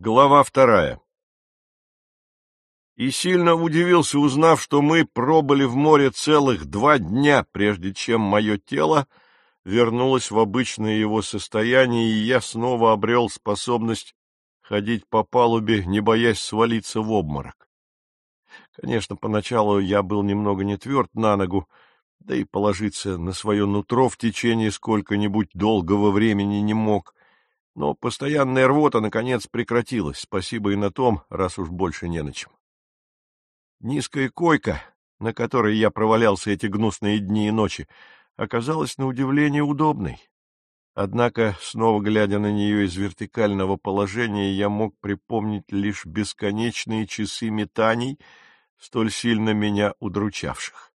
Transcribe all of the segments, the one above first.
Глава 2. И сильно удивился, узнав, что мы пробыли в море целых 2 дня, прежде чем мое тело вернулось в обычное его состояние, и я снова обрел способность ходить по палубе, не боясь свалиться в обморок. Конечно, поначалу я был немного не тверд на ногу, да и положиться на свое нутро в течение сколько-нибудь долгого времени не мог. Но постоянная рвота, наконец, прекратилась, спасибо и на том, раз уж больше не на чем. Низкая койка, на которой я провалялся эти гнусные дни и ночи, оказалась на удивление удобной. Однако, снова глядя на нее из вертикального положения, я мог припомнить лишь бесконечные часы метаний, столь сильно меня удручавших.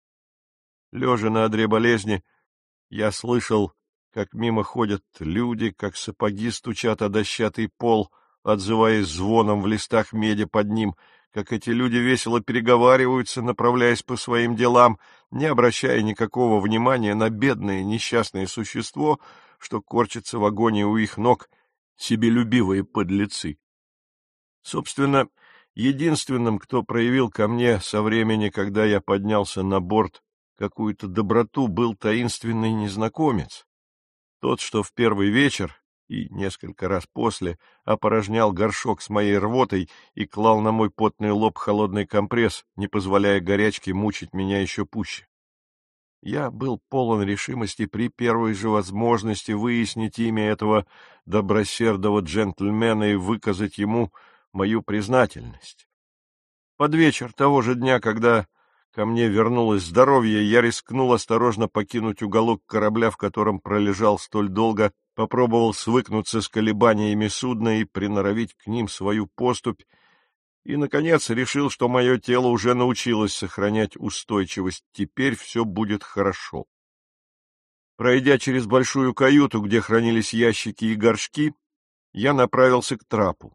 Лежа на одре болезни, я слышал, как мимо ходят люди, как сапоги стучат о дощатый пол, отзываясь звоном в листах меди под ним, как эти люди весело переговариваются, направляясь по своим делам, не обращая никакого внимания на бедное несчастное существо, что корчится в агонии у их ног, себелюбивые подлецы. Собственно, единственным, кто проявил ко мне со времени, когда я поднялся на борт, какую-то доброту, был таинственный незнакомец. Тот, что в первый вечер и несколько раз после опорожнял горшок с моей рвотой и клал на мой потный лоб холодный компресс, не позволяя горячке мучить меня еще пуще. Я был полон решимости при первой же возможности выяснить имя этого добросердого джентльмена и выказать ему мою признательность. Под вечер того же дня, когда ко мне вернулось здоровье, я рискнул осторожно покинуть уголок корабля, в котором пролежал столь долго, попробовал свыкнуться с колебаниями судна и приноровить к ним свою поступь, и, наконец, решил, что мое тело уже научилось сохранять устойчивость, теперь все будет хорошо. Пройдя через большую каюту, где хранились ящики и горшки, я направился к трапу.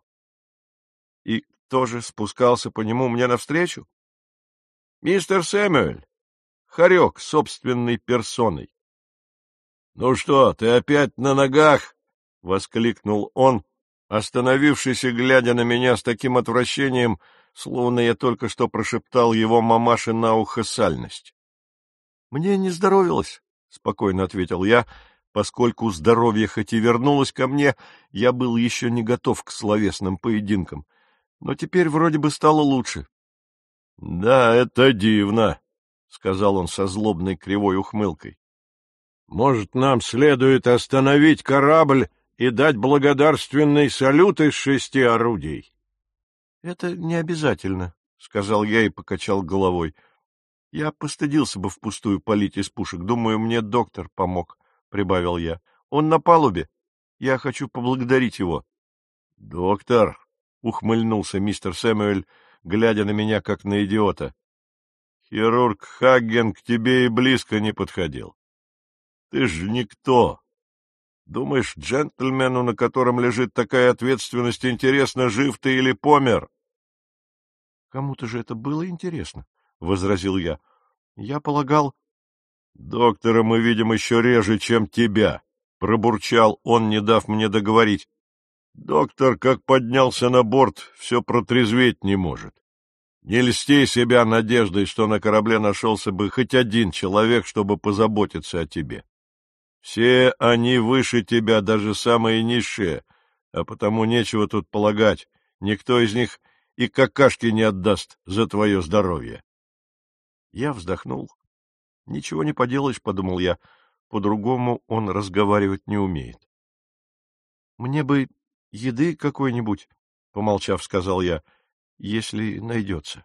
И кто же спускался по нему мне навстречу? Мистер Сэмюэль, хорек собственной персоной. — Ну что, ты опять на ногах? — воскликнул он, остановившись и глядя на меня с таким отвращением, словно я только что прошептал его мамаше на ухо сальность. — Мне не здоровилось, — спокойно ответил я, поскольку здоровье хоть и вернулось ко мне, я был еще не готов к словесным поединкам, но теперь вроде бы стало лучше. — Да, это дивно, — сказал он со злобной кривой ухмылкой. — Может, нам следует остановить корабль и дать благодарственный салют из 6 орудий? — Это не обязательно, — сказал я и покачал головой. — Я постыдился бы впустую палить из пушек. Думаю, мне доктор помог, — прибавил я. — Он на палубе. Я хочу поблагодарить его. — Доктор, — ухмыльнулся мистер Сэмюэль, глядя на меня, как на идиота. — Хирург Хагген к тебе и близко не подходил. Ты ж никто. Думаешь, джентльмену, на котором лежит такая ответственность, интересно, жив ты или помер? — Кому-то же это было интересно, — возразил я. — Я полагал... — Доктора мы видим еще реже, чем тебя, — пробурчал он, не дав мне договорить. Доктор, как поднялся на борт, все протрезветь не может. Не льсти себя надеждой, что на корабле нашелся бы хоть один человек, чтобы позаботиться о тебе. Все они выше тебя, даже самые низшие, а потому нечего тут полагать. Никто из них и какашки не отдаст за твое здоровье. Я вздохнул. Ничего не поделаешь, — подумал я, — по-другому он разговаривать не умеет. Мне бы еды какой-нибудь, — помолчав, сказал я, — если найдется.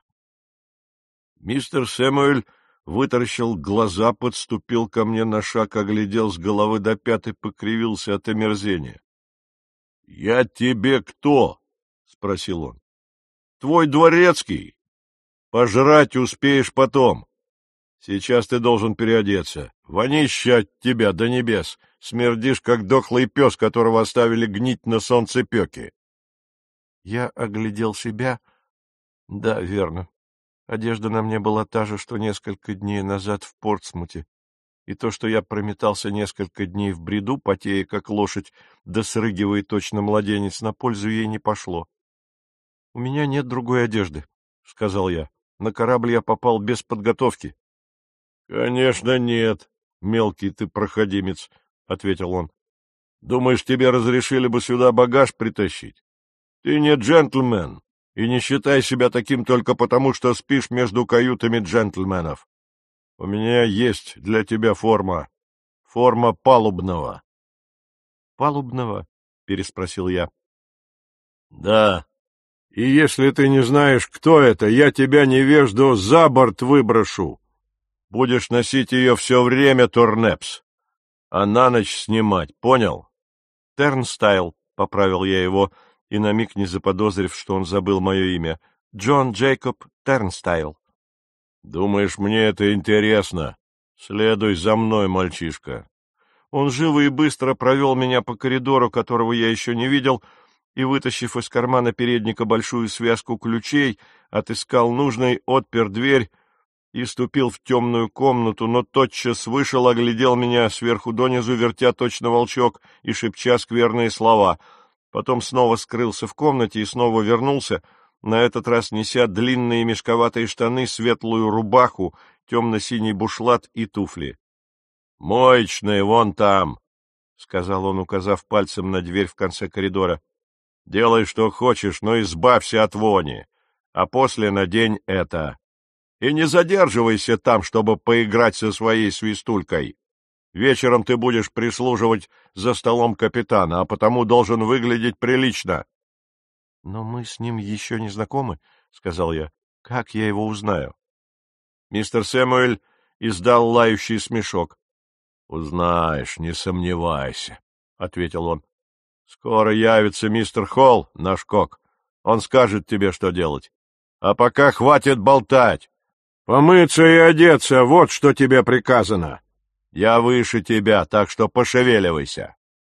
Мистер Сэмюэль вытаращил глаза, подступил ко мне на шаг, оглядел с головы до пят и покривился от омерзения. — Я тебе кто? — спросил он. — Твой дворецкий. Пожрать успеешь потом. Сейчас ты должен переодеться. Вонища от тебя до небес. Смердишь, как дохлый пес, которого оставили гнить на солнцепеке. Я оглядел себя. Да, верно. Одежда на мне была та же, что несколько дней назад в Портсмуте. и то, что я прометался несколько дней в бреду, потея как лошадь, да срыгивая точно младенец, на пользу ей не пошло. — У меня нет другой одежды, — сказал я. — На корабль я попал без подготовки. — Конечно, нет, мелкий ты проходимец, — ответил он. — Думаешь, тебе разрешили бы сюда багаж притащить? Ты не джентльмен, и не считай себя таким только потому, что спишь между каютами джентльменов. У меня есть для тебя форма. Форма палубного. — Палубного? — переспросил я. — Да. И если ты не знаешь, кто это, я тебя, невежду, за борт выброшу. Будешь носить ее все время, Турнепс, а на ночь снимать, понял? — Тернстайл, — поправил я его, и на миг не заподозрив, что он забыл мое имя. — Джон Джейкоб Тернстайл. — Думаешь, мне это интересно? Следуй за мной, мальчишка. Он живо и быстро провел меня по коридору, которого я еще не видел, и, вытащив из кармана передника большую связку ключей, отыскал нужный, отпер дверь и ступил в темную комнату, но тотчас вышел, оглядел меня сверху донизу, вертя точно волчок и шепча скверные слова. Потом снова скрылся в комнате и снова вернулся, на этот раз неся длинные мешковатые штаны, светлую рубаху, темно-синий бушлат и туфли. — Моечные вон там, — сказал он, указав пальцем на дверь в конце коридора. — Делай, что хочешь, но избавься от вони, а после надень это. И не задерживайся там, чтобы поиграть со своей свистулькой. Вечером ты будешь прислуживать за столом капитана, а потому должен выглядеть прилично. — Но мы с ним еще не знакомы, — сказал я. — Как я его узнаю? Мистер Сэмюэль издал лающий смешок. — Узнаешь, не сомневайся, — ответил он. — Скоро явится мистер Холл, наш кок. Он скажет тебе, что делать. А пока хватит болтать. Помыться и одеться — вот что тебе приказано. Я выше тебя, так что пошевеливайся.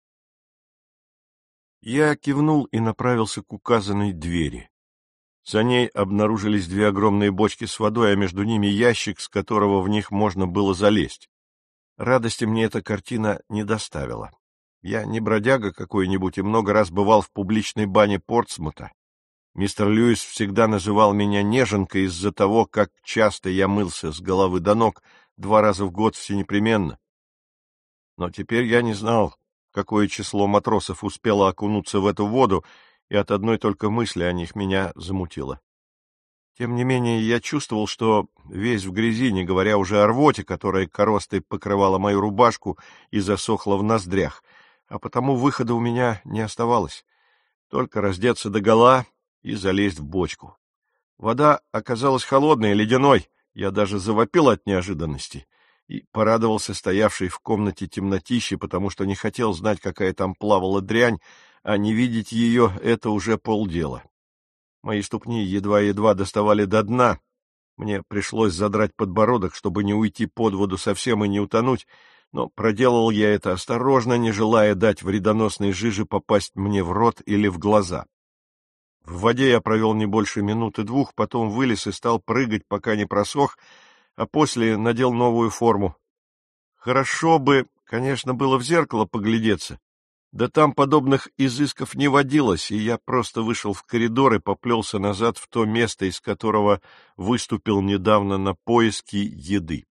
Я кивнул и направился к указанной двери. За ней обнаружились две огромные бочки с водой, а между ними ящик, с которого в них можно было залезть. Радости мне эта картина не доставила. Я не бродяга какой-нибудь и много раз бывал в публичной бане Портсмута. Мистер Льюис всегда называл меня неженкой из-за того, как часто я мылся с головы до ног 2 раза в год всенепременно. Но теперь я не знал, какое число матросов успело окунуться в эту воду, и от одной только мысли о них меня замутило. Тем не менее, я чувствовал, что весь в грязи, не говоря уже о рвоте, которая коростой покрывала мою рубашку и засохла в ноздрях, а потому выхода у меня не оставалось. Только раздеться догола и залезть в бочку. Вода оказалась холодной, ледяной, я даже завопил от неожиданности и порадовался стоявшей в комнате темнотище, потому что не хотел знать, какая там плавала дрянь, а не видеть ее — это уже полдела. Мои ступни едва-едва доставали до дна, мне пришлось задрать подбородок, чтобы не уйти под воду совсем и не утонуть, но проделал я это осторожно, не желая дать вредоносной жиже попасть мне в рот или в глаза. В воде я провел не больше 1-2 минут, потом вылез и стал прыгать, пока не просох, а после надел новую форму. Хорошо бы, конечно, было в зеркало поглядеться, да там подобных изысков не водилось, и я просто вышел в коридор и поплелся назад в то место, из которого выступил недавно на поиски еды.